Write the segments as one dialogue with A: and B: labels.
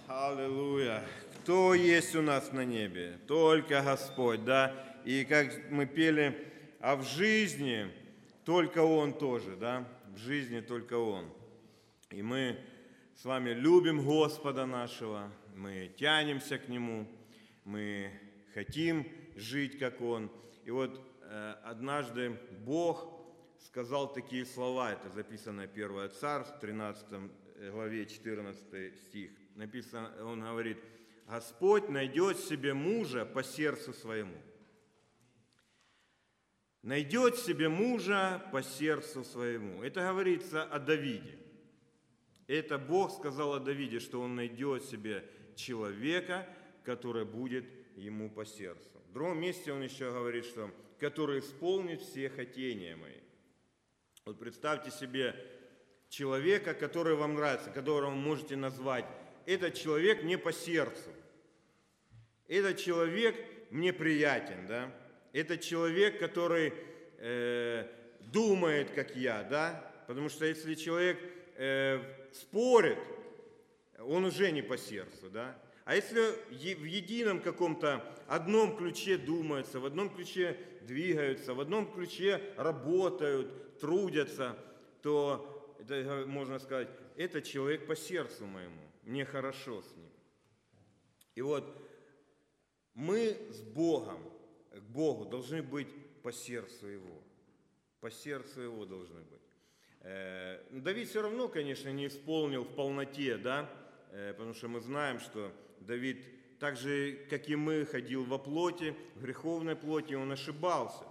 A: Аллилуйя. Кто есть у нас на небе? Только Господь, да? И как мы пели, а в жизни только Он тоже, да? В жизни только Он. И мы с вами любим Господа нашего, мы тянемся к Нему, мы хотим жить, как Он. И вот однажды Бог сказал такие слова, это записано 1 Царств, 13 главе, 14 стих. Написано, он говорит: Господь найдет себе мужа по сердцу своему. Найдет себе мужа по сердцу своему. Это говорится о Давиде. Это Бог сказал о Давиде, что он найдет себе человека, который будет ему по сердцу. В другом месте он еще говорит, что который исполнит все хотения мои. Вот представьте себе человека, который вам нравится, которого вы можете назвать: этот человек мне по сердцу, этот человек мне приятен, да? Это человек, который думает, как я, да? Потому что если человек спорит, он уже не по сердцу, да? А если в едином каком-то одном ключе думаются, в одном ключе двигаются, в одном ключе работают, трудятся, то это, можно сказать, это человек по сердцу моему, мне хорошо с ним. И вот мы с Богом, к Богу должны быть по сердцу Его. По сердцу Его должны быть. Давид все равно, конечно, не исполнил в полноте, да, потому что мы знаем, что Давид, так же, как и мы, ходил во плоти, в греховной плоти, он ошибался.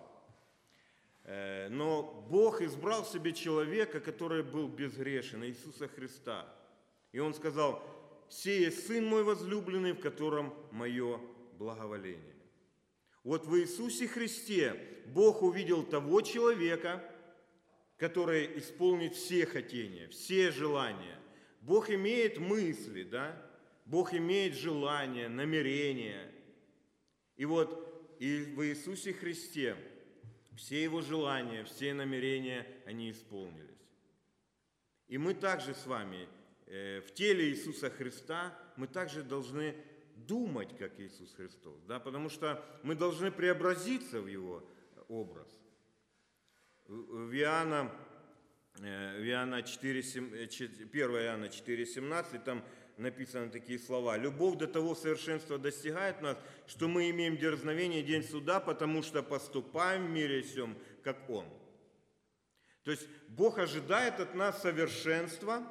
A: Но Бог избрал себе человека, который был безгрешен, Иисуса Христа. И Он сказал: «Сей есть Сын мой возлюбленный, в котором мое благоволение». Вот в Иисусе Христе Бог увидел того человека, который исполнит все хотения, все желания. Бог имеет мысли, да? Бог имеет желания, намерения. И вот и в Иисусе Христе все Его желания, все намерения, они исполнились. И мы также с вами в теле Иисуса Христа, мы также должны думать, как Иисус Христос, да? Потому что мы должны преобразиться в Его образ. В Иоанна 4, 1 Иоанна 4,17, там написаны такие слова: «Любовь до того совершенства достигает нас, что мы имеем дерзновение день суда, потому что поступаем в мире сем, как Он». То есть Бог ожидает от нас совершенства,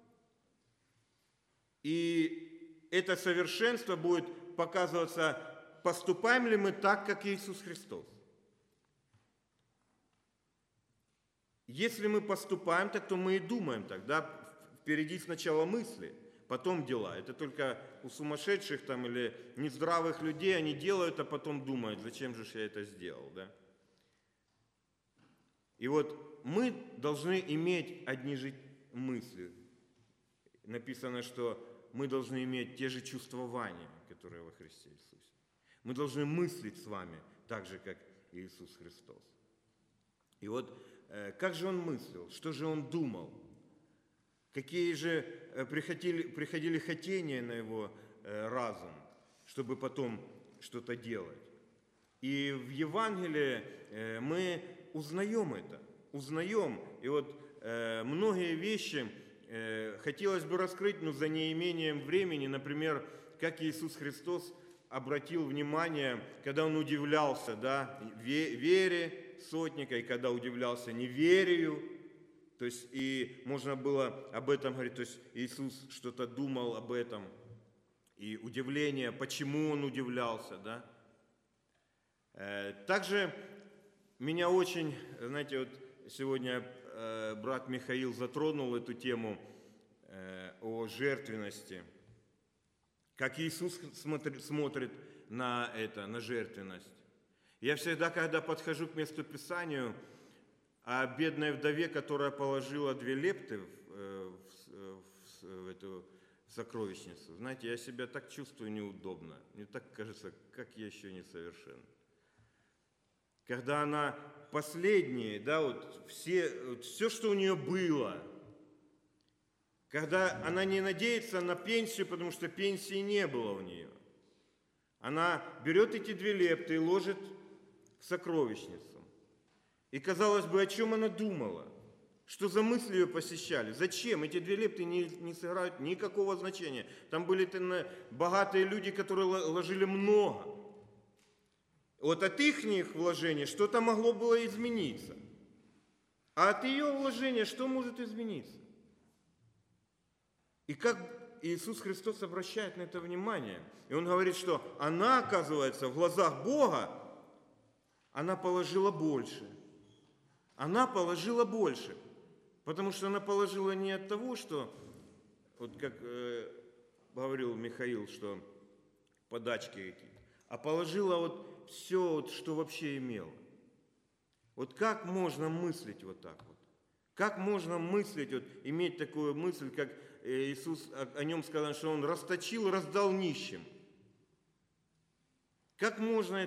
A: и это совершенство будет показываться, поступаем ли мы так, как Иисус Христос. Если мы поступаем так, то мы и думаем так, да? Впереди сначала мысли, потом дела. Это только у сумасшедших там или нездравых людей они делают, а потом думают: зачем же я это сделал, да? И вот мы должны иметь одни же мысли. Написано, что мы должны иметь те же чувствования, которые во Христе Иисусе. Мы должны мыслить с вами так же, как Иисус Христос. И вот как же Он мыслил, что же Он думал, какие же приходили хотения на Его разум, чтобы потом что-то делать. И в Евангелии мы узнаем это, узнаем. И вот многие вещи хотелось бы раскрыть, но за неимением времени, например, как Иисус Христос обратил внимание, когда Он удивлялся, да, вере сотника, и когда удивлялся неверию. То есть и можно было об этом говорить, то есть Иисус что-то думал об этом, и удивление, почему Он удивлялся, да. Также меня очень, знаете, вот сегодня брат Михаил затронул эту тему о жертвенности. Как Иисус смотрит на это, на жертвенность. Я всегда, когда подхожу к месту Писанию, о бедной вдове, которая положила 2 лепты в эту сокровищницу, знаете, я себя так чувствую неудобно. Мне так кажется, как я еще несовершен. Когда она последняя, да, вот все, что у нее было, когда она не надеется на пенсию, потому что пенсии не было у нее. Она берет эти 2 лепты и ложит в сокровищницу. И, казалось бы, о чем она думала? Что за мысли ее посещали? Зачем? Эти 2 лепты не сыграют никакого значения. Там были богатые люди, которые ложили много. Вот от их вложений что-то могло было измениться. А от ее вложения что может измениться? И как Иисус Христос обращает на это внимание? И Он говорит, что она, оказывается, в глазах Бога, она положила больше. Она положила больше. Потому что она положила не от того, что, вот как говорил Михаил, что подачки какие-то, а положила вот все, вот, что вообще имела. Вот как можно мыслить вот так вот? Как можно мыслить, вот, иметь такую мысль, как Иисус о нем сказал, что Он расточил, раздал нищим? Как можно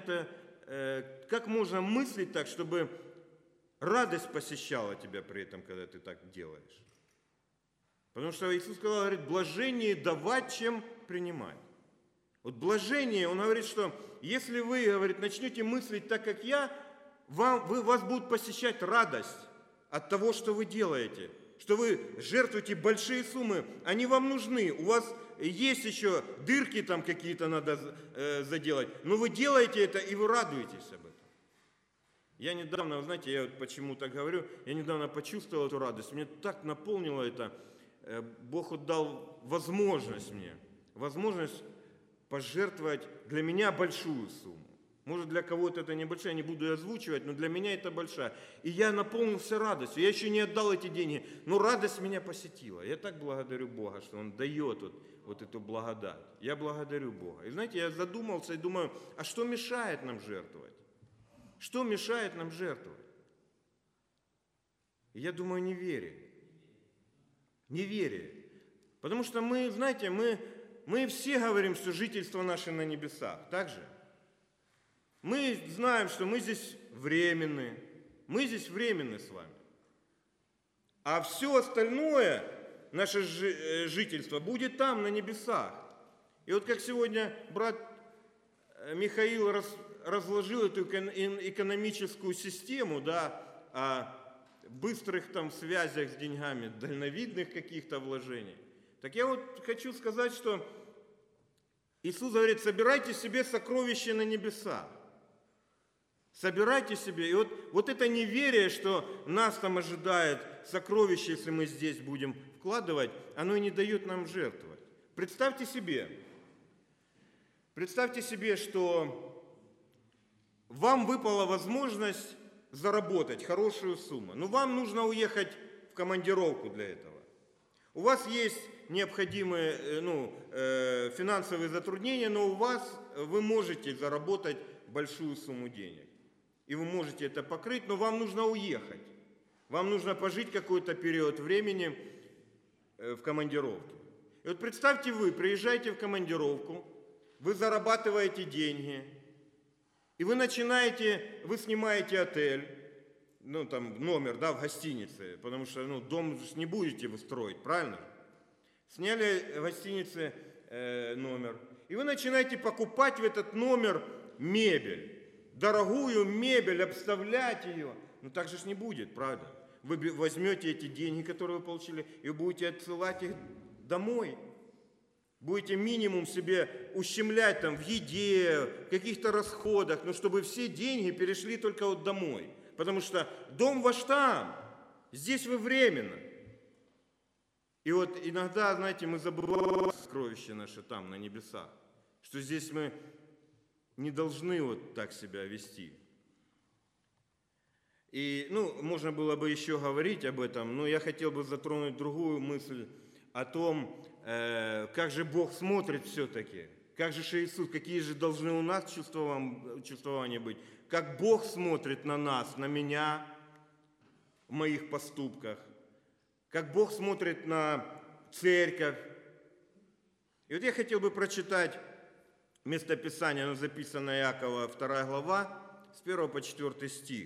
A: мыслить так, чтобы радость посещала тебя при этом, когда ты так делаешь? Потому что Иисус сказал, говорит, блажение давать, чем принимать. Вот блажение, Он говорит, что если вы, говорит, начнете мыслить так, как я, вас будет посещать радость от того, что вы делаете. Что вы жертвуете большие суммы, они вам нужны. У вас есть еще дырки там какие-то надо заделать, но вы делаете это, и вы радуетесь об этом. Я недавно, вы знаете, я вот почему так говорю, я недавно почувствовал эту радость, мне так наполнило это, Бог дал возможность мне, возможность пожертвовать для меня большую сумму. Может, для кого-то это небольшая, не буду озвучивать, но для меня это большая. И я наполнился радостью. Я еще не отдал эти деньги, но радость меня посетила. Я так благодарю Бога, что Он дает вот эту благодать. Я благодарю Бога. И знаете, я задумался и думаю, а что мешает нам жертвовать? Что мешает нам жертвовать? И я думаю, неверие. Неверие. Потому что мы, знаете, мы все говорим, что жительство наше на небесах. Так же? Мы знаем, что мы здесь временны. Мы здесь временны с вами. А все остальное, наше жительство, будет там, на небесах. И вот как сегодня брат Михаил разложил эту экономическую систему, да, о быстрых там связях с деньгами, дальновидных каких-то вложений. Так я вот хочу сказать, что Иисус говорит, собирайте себе сокровища на небесах. Собирайте себе. И вот это неверие, что нас там ожидает сокровище, если мы здесь будем вкладывать, оно и не дает нам жертвовать. Представьте себе, что вам выпала возможность заработать хорошую сумму. Но вам нужно уехать в командировку для этого. У вас есть необходимые финансовые затруднения, но вы можете заработать большую сумму денег. И вы можете это покрыть, но вам нужно уехать. Вам нужно пожить какой-то период времени в командировке. И вот представьте, вы приезжаете в командировку, вы зарабатываете деньги, и вы снимаете отель, номер, да, в гостинице, потому что, дом не будете вы строить, правильно? Сняли в гостинице номер, и вы начинаете покупать в этот номер мебель. Дорогую мебель, обставлять ее. Так же не будет, правда? Вы возьмете эти деньги, которые вы получили, и будете отсылать их домой. Будете минимум себе ущемлять там в еде, в каких-то расходах, но чтобы все деньги перешли только вот домой. Потому что дом ваш там, здесь вы временно. И вот иногда, знаете, мы забываем сокровища наши там, на небесах, что здесь мы не должны вот так себя вести. И, можно было бы еще говорить об этом, но я хотел бы затронуть другую мысль о том, как же Бог смотрит все-таки, как же Иисус, какие же должны у нас чувствования быть, как Бог смотрит на нас, на меня, в моих поступках, как Бог смотрит на церковь. И вот я хотел бы прочитать местописание, оно записано Иакова, 2 глава, с 1 по 4 стих.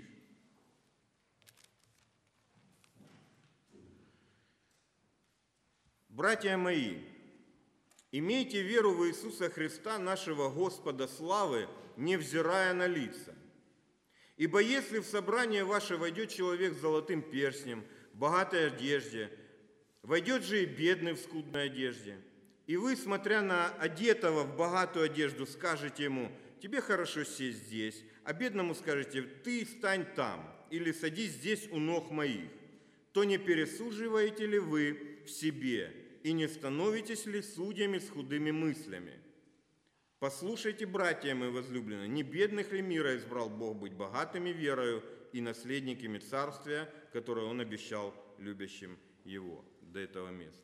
A: «Братья мои, имейте веру в Иисуса Христа, нашего Господа славы, невзирая на лица. Ибо если в собрание ваше войдет человек с золотым перстнем, в богатой одежде, войдет же и бедный в скудной одежде, и вы, смотря на одетого в богатую одежду, скажете ему: тебе хорошо сесть здесь, а бедному скажете: ты стань там, или садись здесь у ног моих, то не пересуживаете ли вы в себе, и не становитесь ли судьями с худыми мыслями? Послушайте, братья мои возлюбленные, не бедных ли мира избрал Бог быть богатыми верою и наследниками царствия, которое Он обещал любящим Его?» До этого места.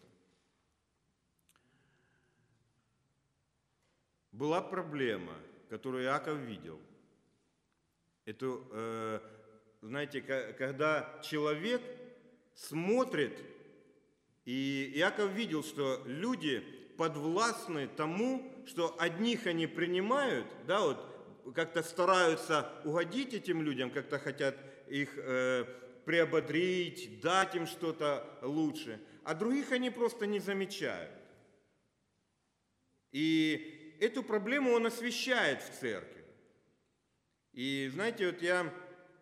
A: Была проблема, которую Иаков видел. Это, знаете, когда человек смотрит, и Иаков видел, что люди подвластны тому, что одних они принимают, да, вот как-то стараются угодить этим людям, как-то хотят их приободрить, дать им что-то лучше, а других они просто не замечают. И эту проблему он освещает в церкви. И знаете, вот я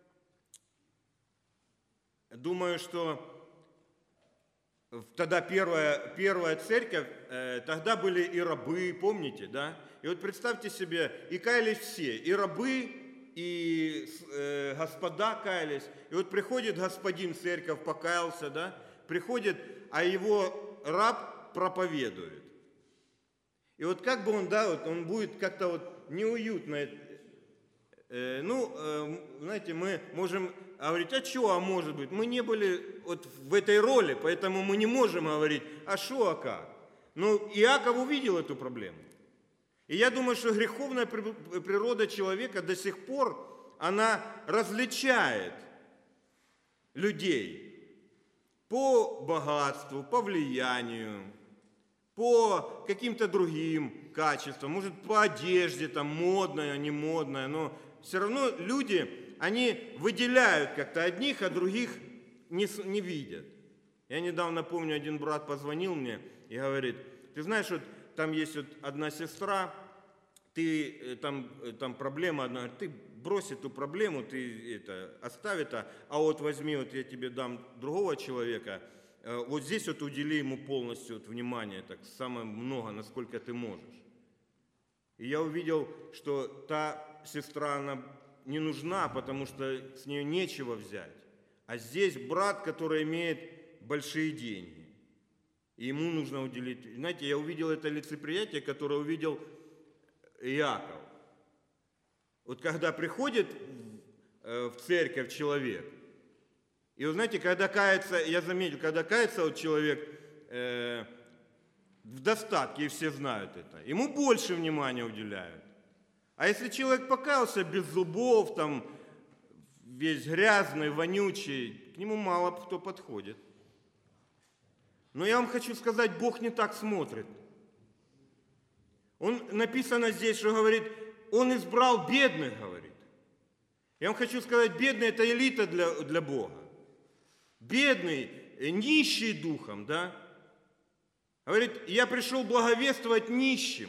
A: думаю, что тогда первая церковь, тогда были и рабы, помните, да? И вот представьте себе, и каялись все, и рабы, и господа каялись. И вот приходит господин в церковь, покаялся, да? Приходит, а его раб проповедует. И вот как бы он, да, вот он будет как-то вот неуютно. Знаете, мы можем говорить: а что, а может быть? Мы не были вот в этой роли, поэтому мы не можем говорить: а что, а как? Но Иаков увидел эту проблему. И я думаю, что греховная природа человека до сих пор, она различает людей по богатству, по влиянию, по каким-то другим качествам, может, по одежде, там, модная, не модная, но все равно люди, они выделяют как-то одних, а других не видят. Я недавно помню, один брат позвонил мне и говорит: ты знаешь, вот там есть вот одна сестра, ты, там проблема одна, ты брось эту проблему, ты оставь это, а вот возьми, вот я тебе дам другого человека, вот здесь вот удели ему полностью вот внимание, так самое много, насколько ты можешь. И я увидел, что та сестра, она не нужна, потому что с нее нечего взять. А здесь брат, который имеет большие деньги, и ему нужно уделить. Знаете, я увидел это лицеприятие, которое увидел Иаков. Вот когда приходит в церковь человек, и вы знаете, когда кается, я заметил, когда кается вот человек в достатке, и все знают это, ему больше внимания уделяют. А если человек покаялся без зубов, там, весь грязный, вонючий, к нему мало кто подходит. Но я вам хочу сказать, Бог не так смотрит. Он, написано здесь, что говорит, Он избрал бедных, говорит. Я вам хочу сказать, бедный – это элита для Бога. Бедный, нищий духом, да? Говорит, я пришел благовествовать нищим.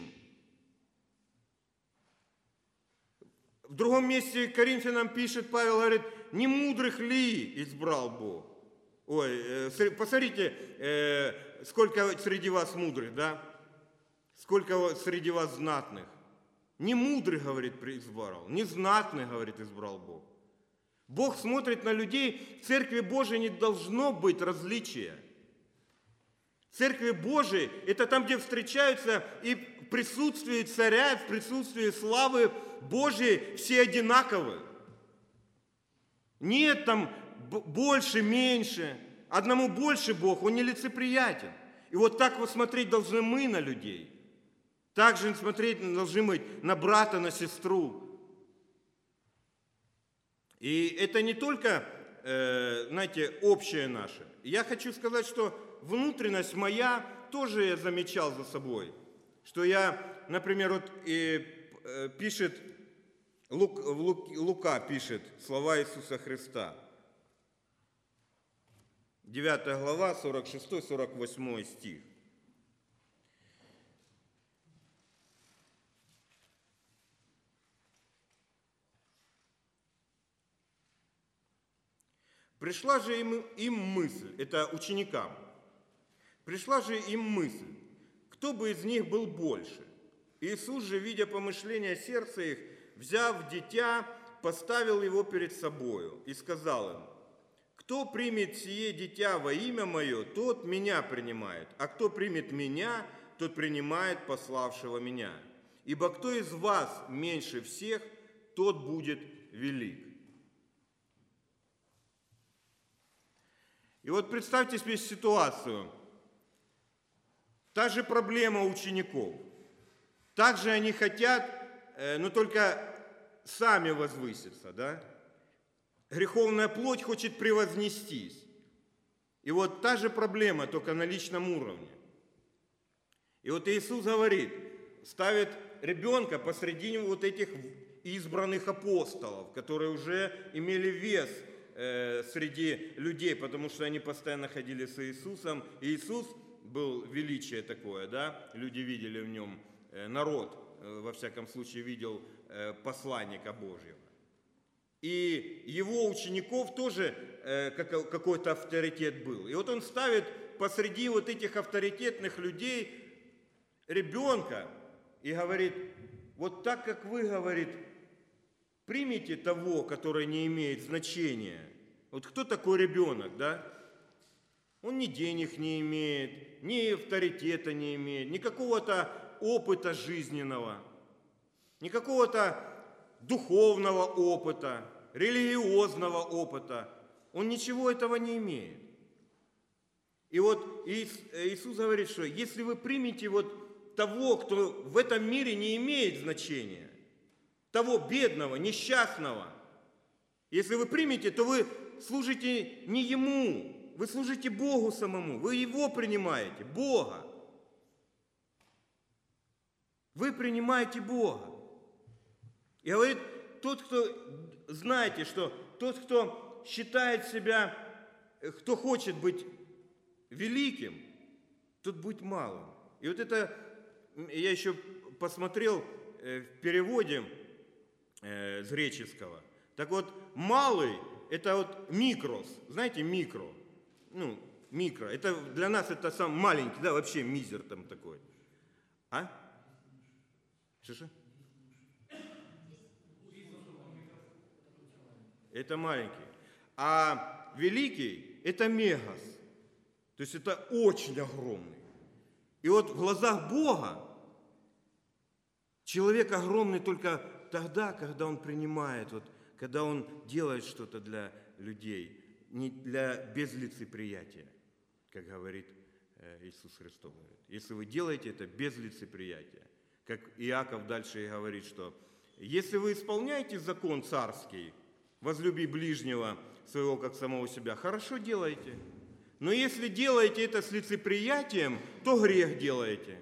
A: В другом месте Коринфянам пишет, Павел говорит, не мудрых ли избрал Бог? Ой, посмотрите, сколько среди вас мудрых, да? Сколько среди вас знатных. Не мудрых, говорит, избрал, не знатных, говорит, избрал Бог. Бог смотрит на людей, в Церкви Божией не должно быть различия. В Церкви Божией – это там, где встречаются и в присутствии царя, в присутствии славы Божьей все одинаковы. Нет там больше, меньше. Одному больше Бог, Он нелицеприятен. И вот так вот смотреть должны мы на людей. Так же смотреть должны мы на брата, на сестру. И это не только, знаете, общее наше. Я хочу сказать, что внутренность моя тоже я замечал за собой. Что я, например, вот пишет, Лука пишет слова Иисуса Христа. 9 глава, 46-48 стих. Пришла же им мысль, это ученикам, пришла же им мысль, кто бы из них был больше. Иисус же, видя помышления сердца их, взяв дитя, поставил его перед собою и сказал им: кто примет сие дитя во имя мое, тот меня принимает, а кто примет меня, тот принимает пославшего меня. Ибо кто из вас меньше всех, тот будет велик. И вот представьте себе ситуацию. Та же проблема учеников. Также они хотят, но только сами возвыситься, да? Греховная плоть хочет превознестись. И вот та же проблема, только на личном уровне. И вот Иисус говорит, ставит ребенка посреди вот этих избранных апостолов, которые уже имели вес среди людей, потому что они постоянно ходили с Иисусом. И Иисус был величие такое, да, люди видели в нем, народ, во всяком случае, видел посланника Божьего. И его учеников тоже какой-то авторитет был. И вот он ставит посреди вот этих авторитетных людей ребенка и говорит, вот так как вы, говорит, примите того, который не имеет значения. Вот кто такой ребенок, да? Он ни денег не имеет, ни авторитета не имеет, ни какого-то опыта жизненного, ни какого-то духовного опыта, религиозного опыта. Он ничего этого не имеет. И вот Иисус говорит, что если вы примете вот того, кто в этом мире не имеет значения, того бедного, несчастного, если вы примете, то вы служите не Ему, вы служите Богу самому, вы Его принимаете, Бога. Вы принимаете Бога. И говорит, тот, кто, знаете, что тот, кто считает себя, кто хочет быть великим, тот будет малым. И вот это, я еще посмотрел в переводе с греческого. Так вот, малый, это вот микрос, знаете, микро, микро, это для нас это сам маленький, да, вообще мизер там такой. А? Что? Это маленький. А великий – это мегас. То есть это очень огромный. И вот в глазах Бога человек огромный только тогда, когда он принимает, вот, когда он делает что-то для людей, не без лицеприятия, как говорит Иисус Христос. Если вы делаете это без лицеприятия, как Иаков дальше и говорит, что если вы исполняете закон царский, возлюби ближнего своего, как самого себя, хорошо делаете. Но если делаете это с лицеприятием, то грех делаете.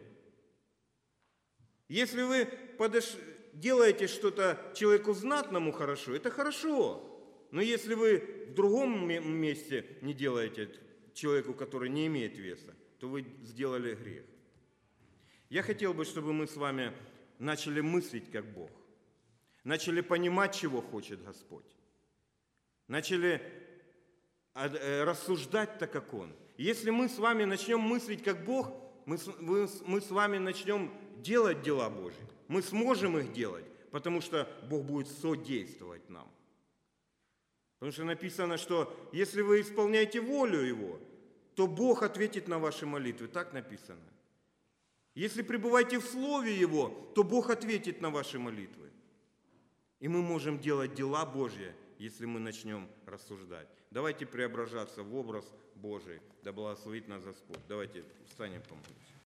A: Если вы делаете что-то человеку знатному хорошо, это хорошо. Но если вы в другом месте не делаете человеку, который не имеет веса, то вы сделали грех. Я хотел бы, чтобы мы с вами начали мыслить как Бог. Начали понимать, чего хочет Господь. Начали рассуждать так, как Он. Если мы с вами начнем мыслить как Бог, мы с вами начнем делать дела Божьи. Мы сможем их делать, потому что Бог будет содействовать нам. Потому что написано, что если вы исполняете волю Его, то Бог ответит на ваши молитвы. Так написано. Если пребываете в Слове Его, то Бог ответит на ваши молитвы. И мы можем делать дела Божьи, если мы начнем рассуждать. Давайте преображаться в образ Божий. Да благословит нас Господь. Давайте встанем, помолимся.